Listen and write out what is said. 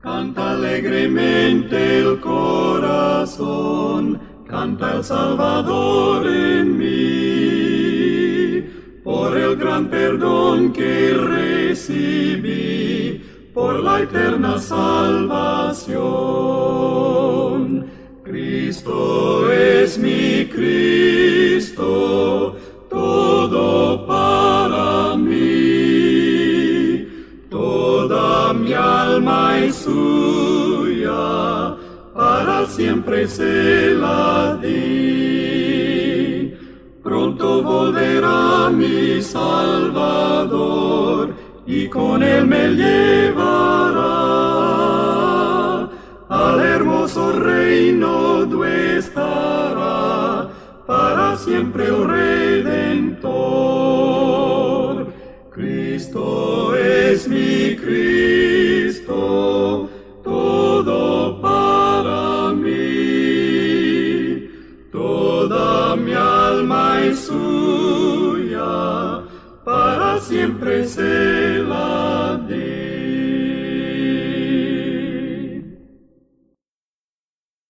Canta alegremente el corazón, canta el Salvador en mí, por el gran perdón que recibí, por la eterna salvación. Cristo es mi Cristo, todo para mí, toda mi alma es suya, para siempre se la di. Pronto volverá mi Salvador, y con él me llevará al hermoso reino donde estará para siempre el Redentor. Cristo es mi Cristo, todo para mí, toda mi alma es suya, para siempre se